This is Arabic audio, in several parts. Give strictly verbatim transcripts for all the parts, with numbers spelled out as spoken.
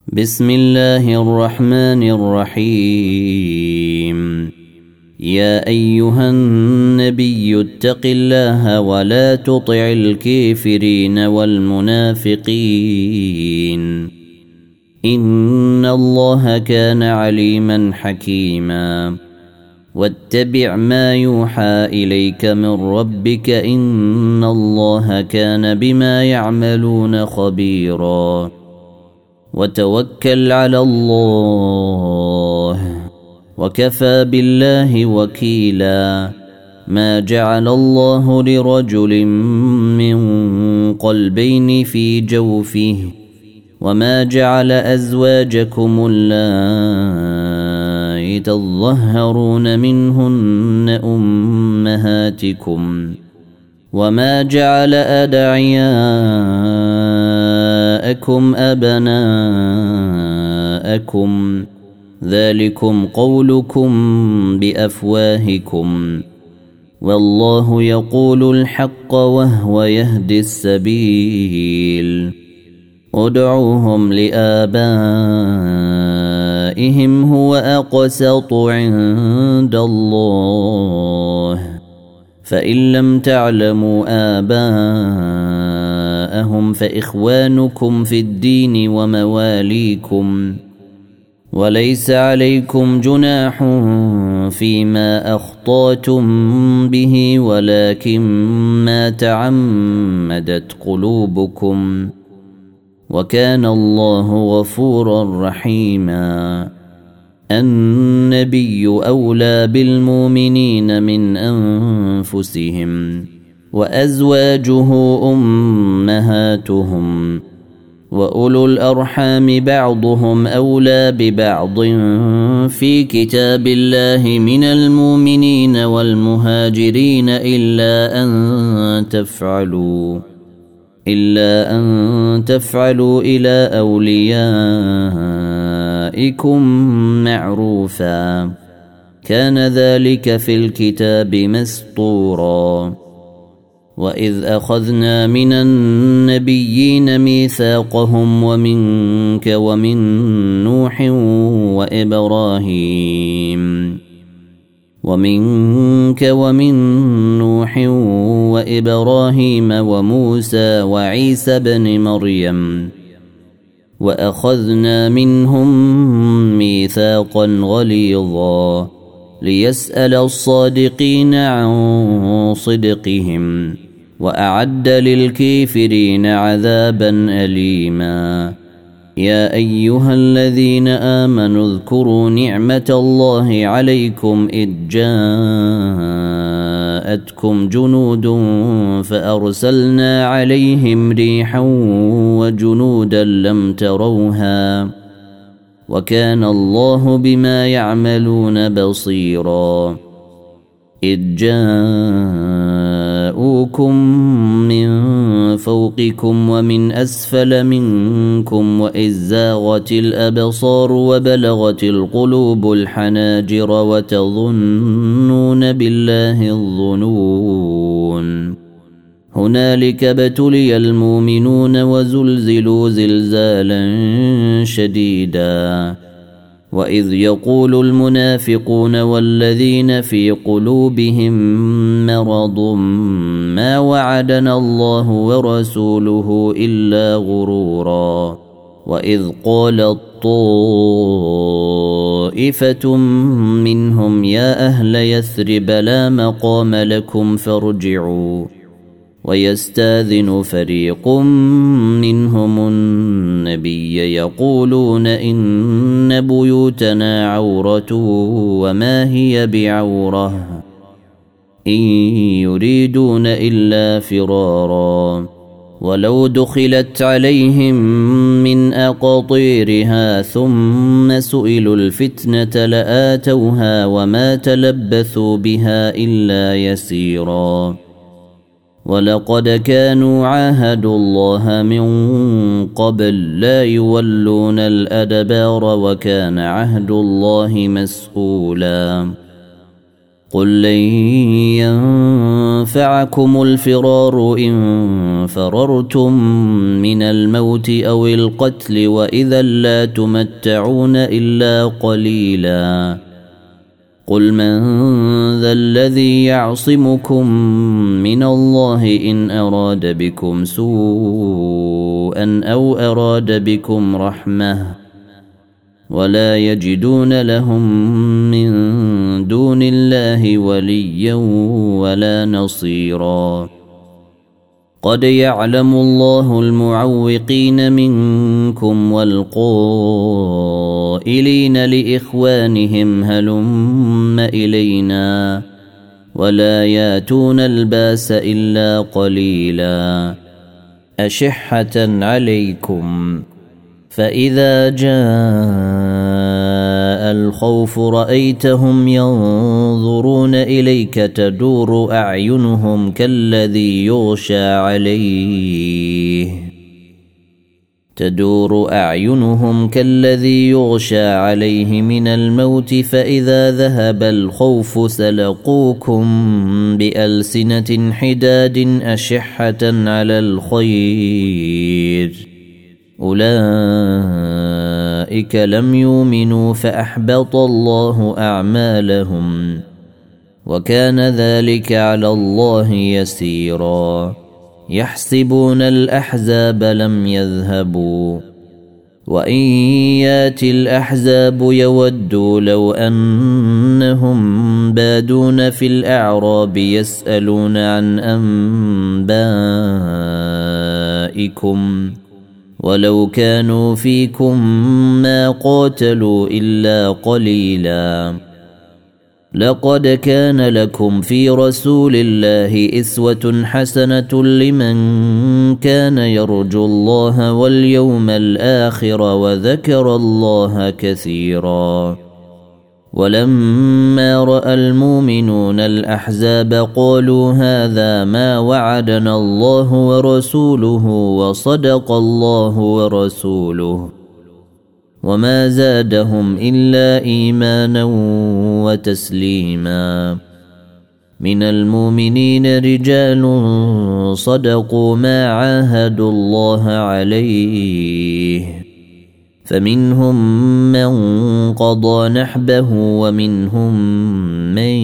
بسم الله الرحمن الرحيم. يا أيها النبي اتق الله ولا تطع الكافرين والمنافقين إن الله كان عليما حكيما. واتبع ما يوحى إليك من ربك إن الله كان بما يعملون خبيرا. وتوكل على الله وكفى بالله وكيلا. ما جعل الله لرجل من قلبين في جوفه وما جعل أزواجكم اللائي تظهرون منهن أمهاتكم وما جعل أدعياءكم أبناءكم ذلكم قولكم بأفواهكم والله يقول الحق وهو يهدي السبيل. ادعوهم لآبائهم هو أقسط عند الله فإن لم تعلموا آباءهم فإخوانكم في الدين ومواليكم وليس عليكم جناح فيما أخطأتم به ولكن ما تعمدت قلوبكم وكان الله غفورا رحيما. النبي أولى بالمؤمنين من أنفسهم وأزواجه أمهاتهم وأولو الأرحام بعضهم أولى ببعض في كتاب الله من المؤمنين والمهاجرين إلا أن تفعلوا إلا أن تفعلوا إلى أوليائكم معروفا كان ذلك في الكتاب مسطورا. وإذ أخذنا من النبيين ميثاقهم ومنك ومن نوح وإبراهيم ومنك ومن نوح وإبراهيم وموسى وعيسى بن مريم وأخذنا منهم ميثاقا غليظا ليسأل الصادقين عن صدقهم وأعد للكافرين عذابا أليما. يا أيها الذين آمنوا اذكروا نعمة الله عليكم إذ جاءتكم جنود فأرسلنا عليهم ريحا وجنودا لم تروها وكان الله بما يعملون بصيرا. إذ جاءوكم من فوقكم ومن أسفل منكم وإذ زاغت الأبصار وبلغت القلوب الحناجر وتظنون بالله الظنون. هنالك ابتلي المؤمنون وزلزلوا زلزالا شديدا. وإذ يقول المنافقون والذين في قلوبهم مرض ما وعدنا الله ورسوله إلا غرورا. وإذ قالت طائفة منهم يا أهل يثرب لا مقام لكم فارجعوا ويستاذن فريق منهم النبي يقولون إن بيوتنا عورة وما هي بعورة إن يريدون إلا فرارا. ولو دخلت عليهم من أقاطيرها ثم سئلوا الفتنة لآتوها وما تلبثوا بها إلا يسيرا. ولقد كانوا عاهدوا الله من قبل لا يولون الأدبار وكان عهد الله مسؤولا. قل لن ينفعكم الفرار إن فررتم من الموت أو القتل وإذا لا تمتعون إلا قليلا قل من ذا الذي يعصمكم من الله إن أراد بكم سوءا أو أراد بكم رحمة ولا يجدون لهم من دون الله وليا ولا نصيرا قد يعلم الله المعوقين منكم والقائلين لإخوانهم هلم إلينا ولا ياتون الباس إلا قليلا أشحة عليكم فإذا جاء الخوف رأيتهم ينظرون إليك تدور أعينهم كالذي يغشى عليه تدور أعينهم كالذي يغشى عليه من الموت فإذا ذهب الخوف سلقوكم بألسنة حداد أشحة على الخير أولئك لم يؤمنوا فأحبط الله أعمالهم وكان ذلك على الله يسيرا يحسبون الأحزاب لم يذهبوا وإن ياتي الأحزاب يودوا لو أنهم بادون في الأعراب يسألون عن أنبائكم ولو كانوا فيكم ما قاتلوا إلا قليلا لقد كان لكم في رسول الله إسوة حسنة لمن كان يرجو الله واليوم الآخر وذكر الله كثيرا ولما رأى المؤمنون الأحزاب قالوا هذا ما وعدنا الله ورسوله وصدق الله ورسوله وما زادهم إلا إيمانا وتسليما من المؤمنين رجال صدقوا ما عاهدوا الله عليه فمنهم من قضى نحبه ومنهم من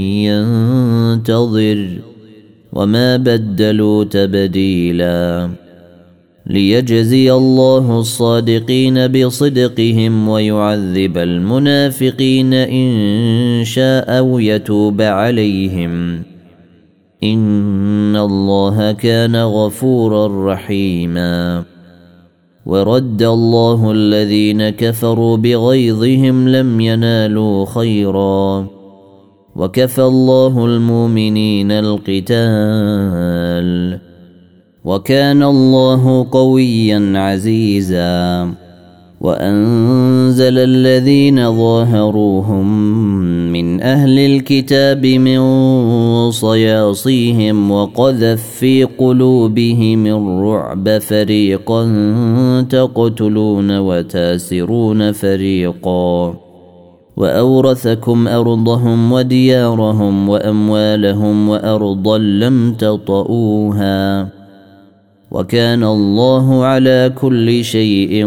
ينتظر وما بدلوا تبديلا ليجزي الله الصادقين بصدقهم ويعذب المنافقين إن شاء أو يتوب عليهم إن الله كان غفورا رحيما ورد الله الذين كفروا بغيظهم لم ينالوا خيرا وكفى الله المؤمنين القتال وكان الله قويا عزيزا وأنزل الذين ظاهروهم من أهل الكتاب من صياصيهم وقذف في قلوبهم الرعب فريقا تقتلون وتاسرون فريقا وأورثكم أرضهم وديارهم وأموالهم وأرضا لم تطئوها وكان الله على كل شيء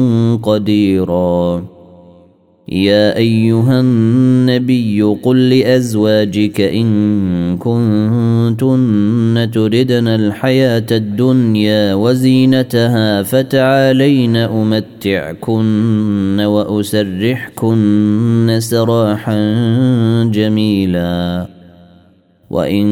قديرا يا أيها النبي قل لأزواجك إن كنتن تردن الحياة الدنيا وزينتها فتعالين أمتعكن وأسرحكن سراحا جميلا وإن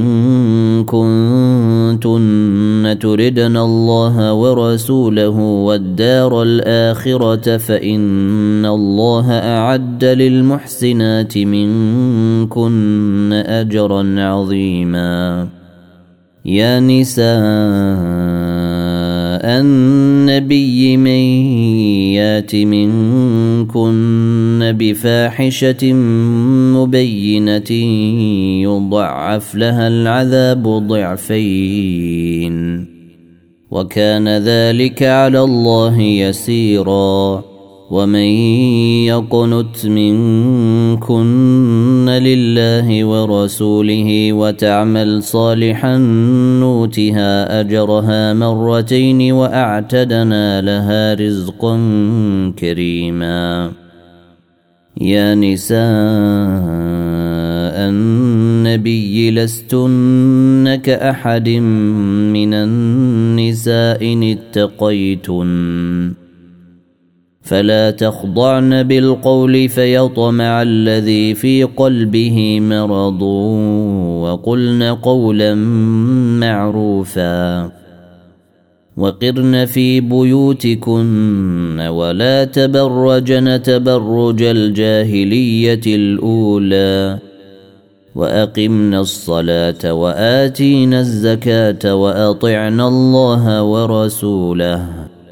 كنتن تردن الله ورسوله والدار الآخرة فإن الله أعد للمحسنات منكن أجرا عظيما يا نساء النبي من يات منكن بفاحشة مبينة يضعف لها العذاب ضعفين وكان ذلك على الله يسيرا ومن يقنت منكن لله ورسوله وتعمل صالحا نوتها أجرها مرتين وأعتدنا لها رزقا كريما. يا نساء النبي لستن كأحد من النساء إن اتقيتن فلا تخضعن بالقول فيطمع الذي في قلبه مرض وقلن قولا معروفا وقرن في بيوتكن ولا تبرجن تبرج الجاهلية الأولى وأقمنا الصلاة وآتينا الزكاة وأطعنا الله ورسوله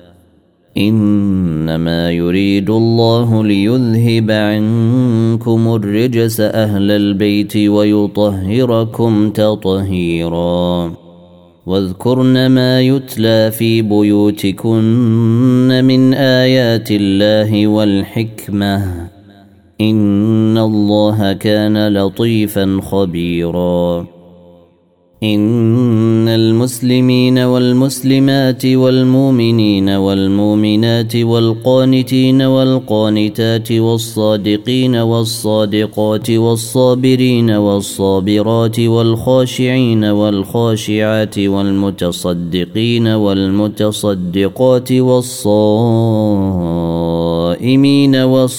إنما يريد الله ليذهب عنكم الرجس أهل البيت ويطهركم تطهيرا. واذكرن ما يتلى في بيوتكن من آيات الله والحكمة إن الله كان لطيفا خبيرا. إن المسلمين والمسلمات والمؤمنين والمؤمنات والقانتين والقانتات والصادقين والصادقات والصابرين والصابرات والخاشعين والخاشعات والمتصدقين والمتصدقات والصائمين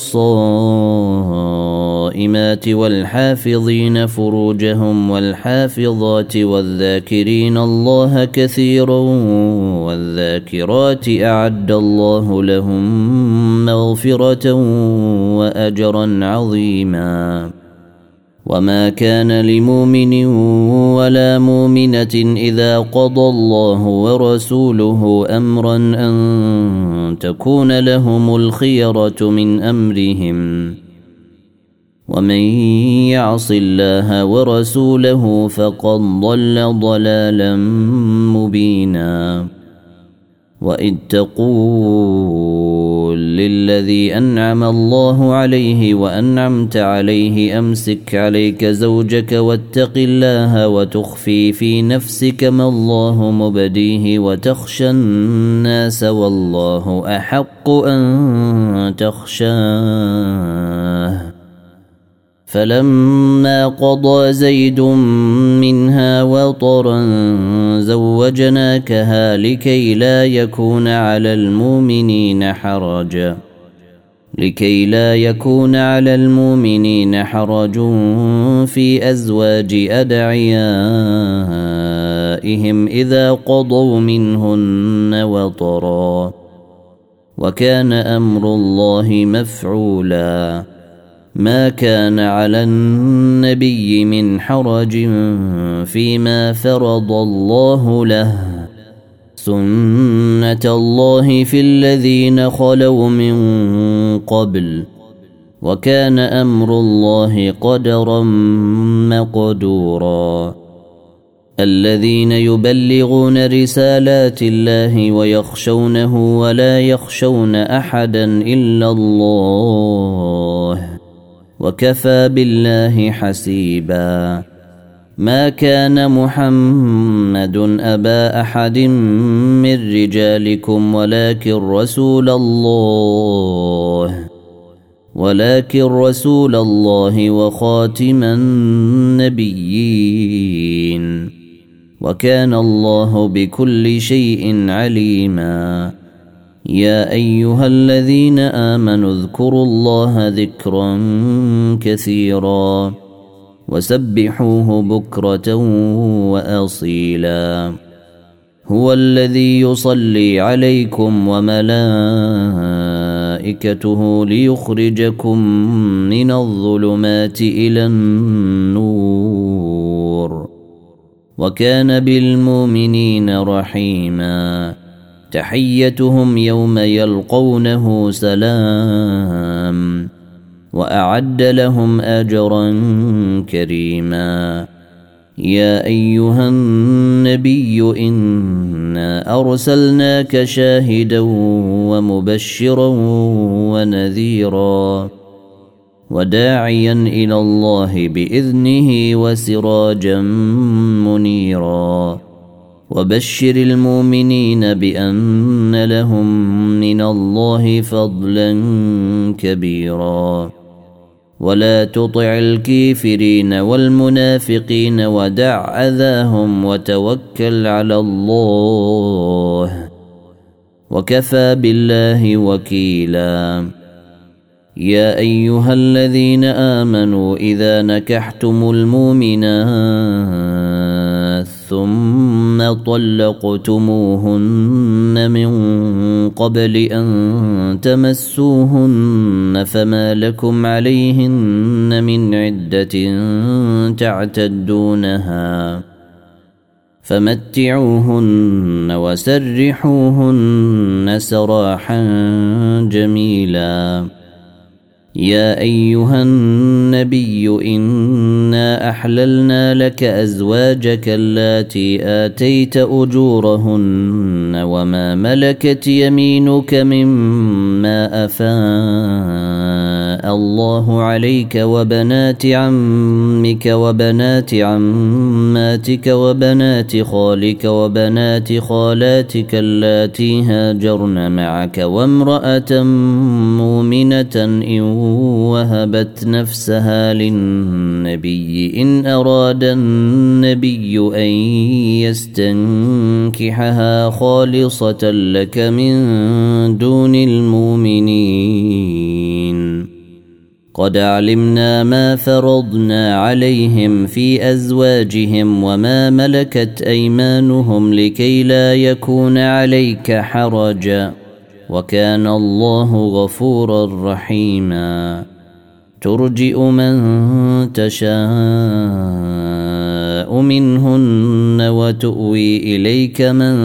والصائمات والحافظين فروجهم والحافظات والذاكرين الله كثيرا والذاكرات أعد الله لهم مغفرة وأجرا عظيما. وما كان لمؤمن ولا مؤمنة إذا قضى الله ورسوله أمرا أن تكون لهم الخيرة من أمرهم ومن يعص الله ورسوله فقد ضل ضلالا مبينا. وإذ تقول للذي أنعم الله عليه وأنعمت عليه أمسك عليك زوجك واتق الله وتخفي في نفسك ما الله مبديه وتخشى الناس والله أحق أن تخشاه فلما قضى زيد منها وطرا زوجناكها لكي لا يكون على المؤمنين حرج لكي لا يكون على المؤمنين حرج في أزواج أدعيائهم إذا قضوا منهن وطرا وكان أمر الله مفعولا. ما كان على النبي من حرج فيما فرض الله له سنة الله في الذين خلوا من قبل وكان أمر الله قدرا مقدورا. الذين يبلغون رسالات الله ويخشونه ولا يخشون أحدا إلا الله وكفى بالله حسيبا. ما كان محمد أبا أحد من رجالكم ولكن رسول الله ولكن رسول الله وخاتم النبيين وكان الله بكل شيء عليما. يا أيها الذين آمنوا اذكروا الله ذكرا كثيرا وسبحوه بكرة وأصيلا. هو الذي يصلي عليكم وملائكته ليخرجكم من الظلمات إلى النور وكان بالمؤمنين رحيما. تحيتهم يوم يلقونه سلام وأعد لهم أجرا كريما. يا أيها النبي إنا أرسلناك شاهدا ومبشرا ونذيرا وداعيا إلى الله بإذنه وسراجا منيرا وبشر المؤمنين بأن لهم من الله فضلا كبيرا ولا تطع الكافرين والمنافقين ودع أذاهم وتوكل على الله وكفى بالله وكيلا يا أيها الذين آمنوا إذا نكحتم المؤمنات ثم طلقتموهن من قبل أن تمسوهن فما لكم عليهن من عدة تعتدونها فمتعوهن وسرحوهن سراحا جميلا يا أيها النبي إنا أحللنا لك أزواجك اللاتي آتيت أجورهن وما ملكت يمينك مما أفاء الله عليك وبنات عمك وبنات عماتك وبنات خالك وبنات خالاتك اللاتي هاجرن معك وامرأة مؤمنة إن وهبت نفسها للنبي إن أراد النبي أن يستنكحها خالصة لك من دون المؤمنين قد علمنا ما فرضنا عليهم في أزواجهم وما ملكت أيمانهم لكي لا يكون عليك حرج وكان الله غفورا رحيما ترجئ من تشاء منهن وتؤوي إليك من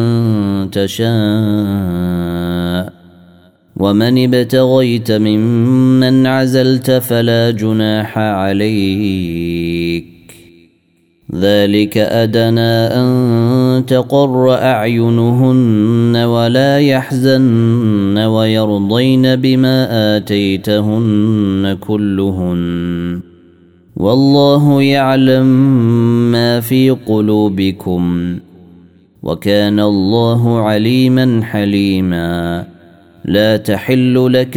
تشاء ومن ابتغيت ممن عزلت فلا جناح عليك ذلك أدنى أن تقر أعينهن ولا يحزن ويرضين بما آتيتهن كلهن والله يعلم ما في قلوبكم وكان الله عليما حليما لا تحل لك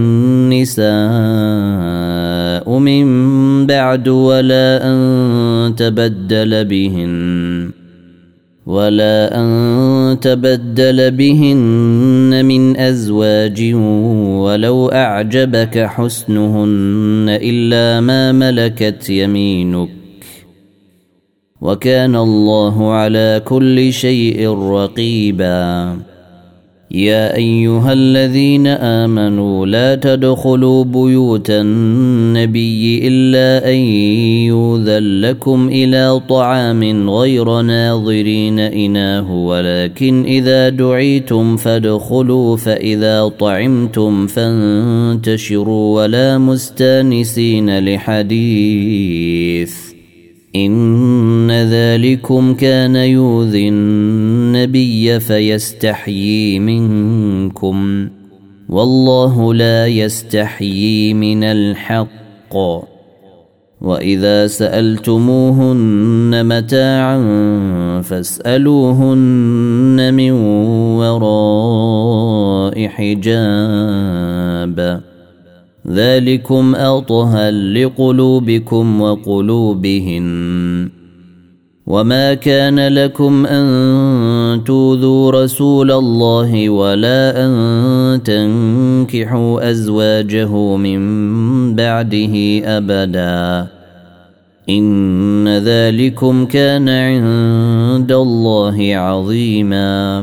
النساء من بعد ولا أن تبدل بهن ولا أن تبدل بهن من أزواج ولو أعجبك حسنهن إلا ما ملكت يمينك وكان الله على كل شيء رقيبا يا أيها الذين آمنوا لا تدخلوا بيوت النبي إلا أن يؤذن لكم إلى طعام غير ناظرين إناه ولكن إذا دعيتم فادخلوا فإذا طعمتم فانتشروا ولا مستانسين لحديث إن ذلكم كان يؤذي النبي فيستحيي منكم والله لا يستحيي من الحق وإذا سألتموهن متاعا فاسألوهن من وراء حجاب ذلكم أطهر لقلوبكم وقلوبهن وما كان لكم أن تؤذوا رسول الله ولا أن تنكحوا أزواجه من بعده أبدا إن ذلكم كان عند الله عظيما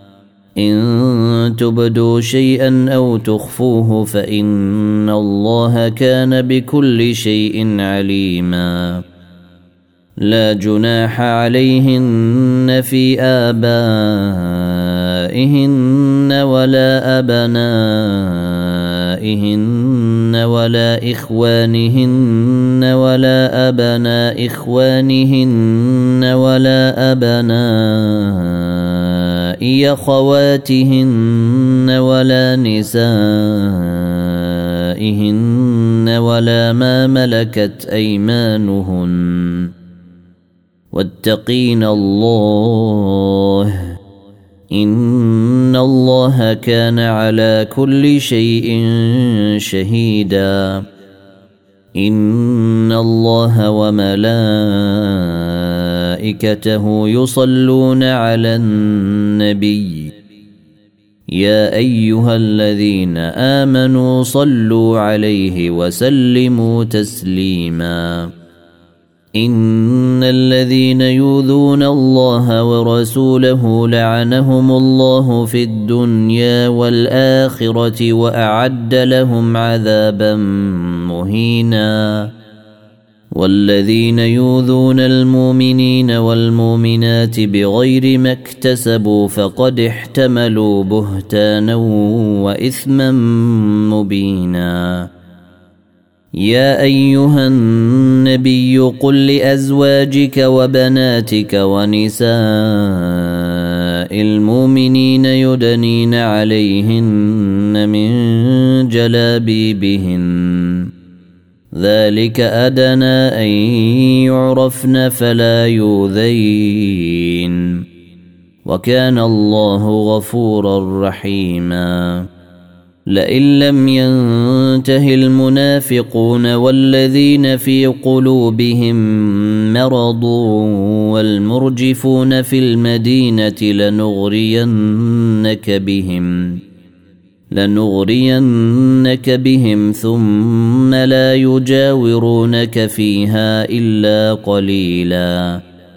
إن تبدوا شيئا أو تخفوه فإن الله كان بكل شيء عليما لا جناح عليهن في آبائهن ولا أبنائهن ولا إخوانهن ولا أبناء إخوانهن ولا أبناء أخواتهن ولا نسائهن ولا ما ملكت أيمانهن واتقين الله إن الله كان على كل شيء شهيدا إن الله وملائكته يصلون على النبي يا أيها الذين آمنوا صلوا عليه وسلموا تسليما إن الذين يؤذون الله ورسوله لعنهم الله في الدنيا والآخرة وأعد لهم عذابا مهينا والذين يؤذون المؤمنين والمؤمنات بغير ما اكتسبوا فقد احتملوا بهتانا وإثما مبينا يا أيها النبي قل لأزواجك وبناتك ونساء المؤمنين يدنين عليهن من جلابيبهن ذلك أدنى أن يعرفن فلا يؤذين وكان الله غفورا رحيما لئن لم ينته المنافقون والذين في قلوبهم مرض والمرجفون في المدينة لنغرينك بهم لنغرينك بهم ثم لا يجاورونك فيها إلا قليلا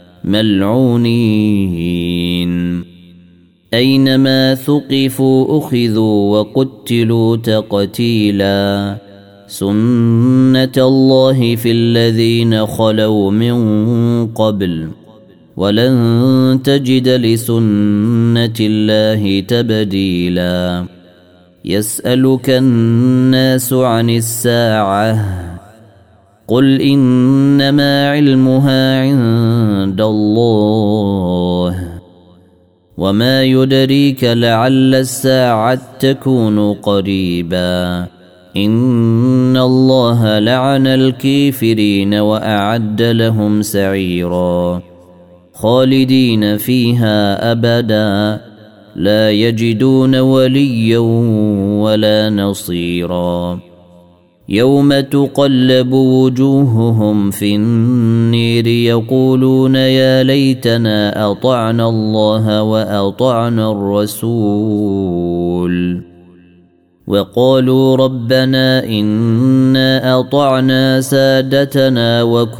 ملعونين أينما ثقفوا أخذوا وقتلوا تقتيلا سنة الله في الذين خلوا من قبل ولن تجد لسنة الله تبديلا يسألك الناس عن الساعة قل إنما علمها عند الله وما يدريك لعل الساعة تكون قريبا إن الله لعن الكافرين وأعد لهم سعيرا خالدين فيها أبدا لا يجدون وليا ولا نصيرا يوم تقلب وجوههم في النير يقولون يا ليتنا أطعنا الله وأطعنا الرسول وقالوا ربنا إنا أطعنا سادتنا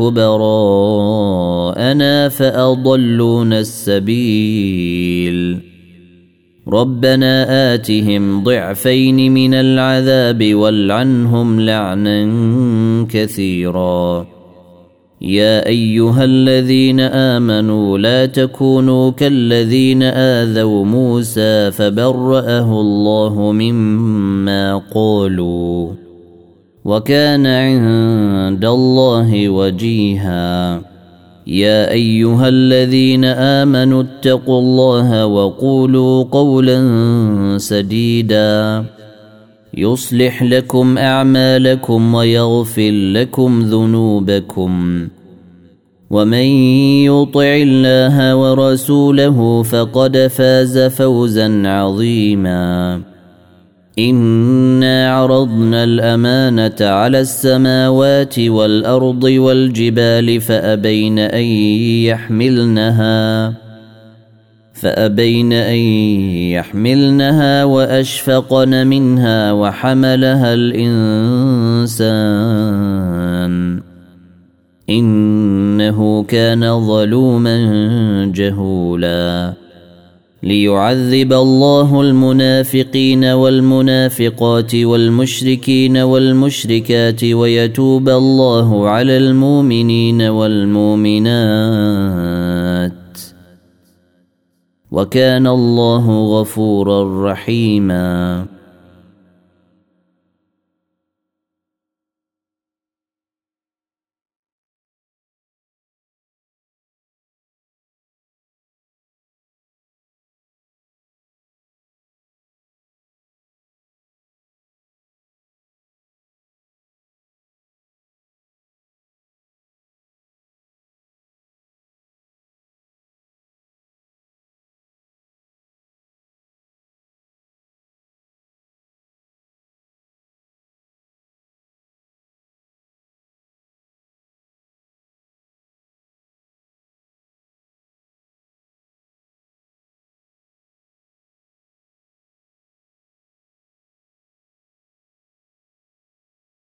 وكبراءنا فأضلونا السبيل ربنا آتهم ضعفين من العذاب والعنهم لعنا كثيرا يا أيها الذين آمنوا لا تكونوا كالذين آذوا موسى فبرأه الله مما قالوا وكان عند الله وجيها يا أيها الذين آمنوا اتقوا الله وقولوا قولا سديدا يصلح لكم أعمالكم ويغفر لكم ذنوبكم ومن يطع الله ورسوله فقد فاز فوزا عظيما إنا عرضنا الأمانة على السماوات والأرض والجبال فأبين أن يحملنها فأبين أن يحملنها وأشفقن منها وحملها الإنسان إنه كان ظلوما جهولا ليعذب الله المنافقين والمنافقات والمشركين والمشركات ويتوب الله على المؤمنين والمؤمنات وكان الله غفورا رحيما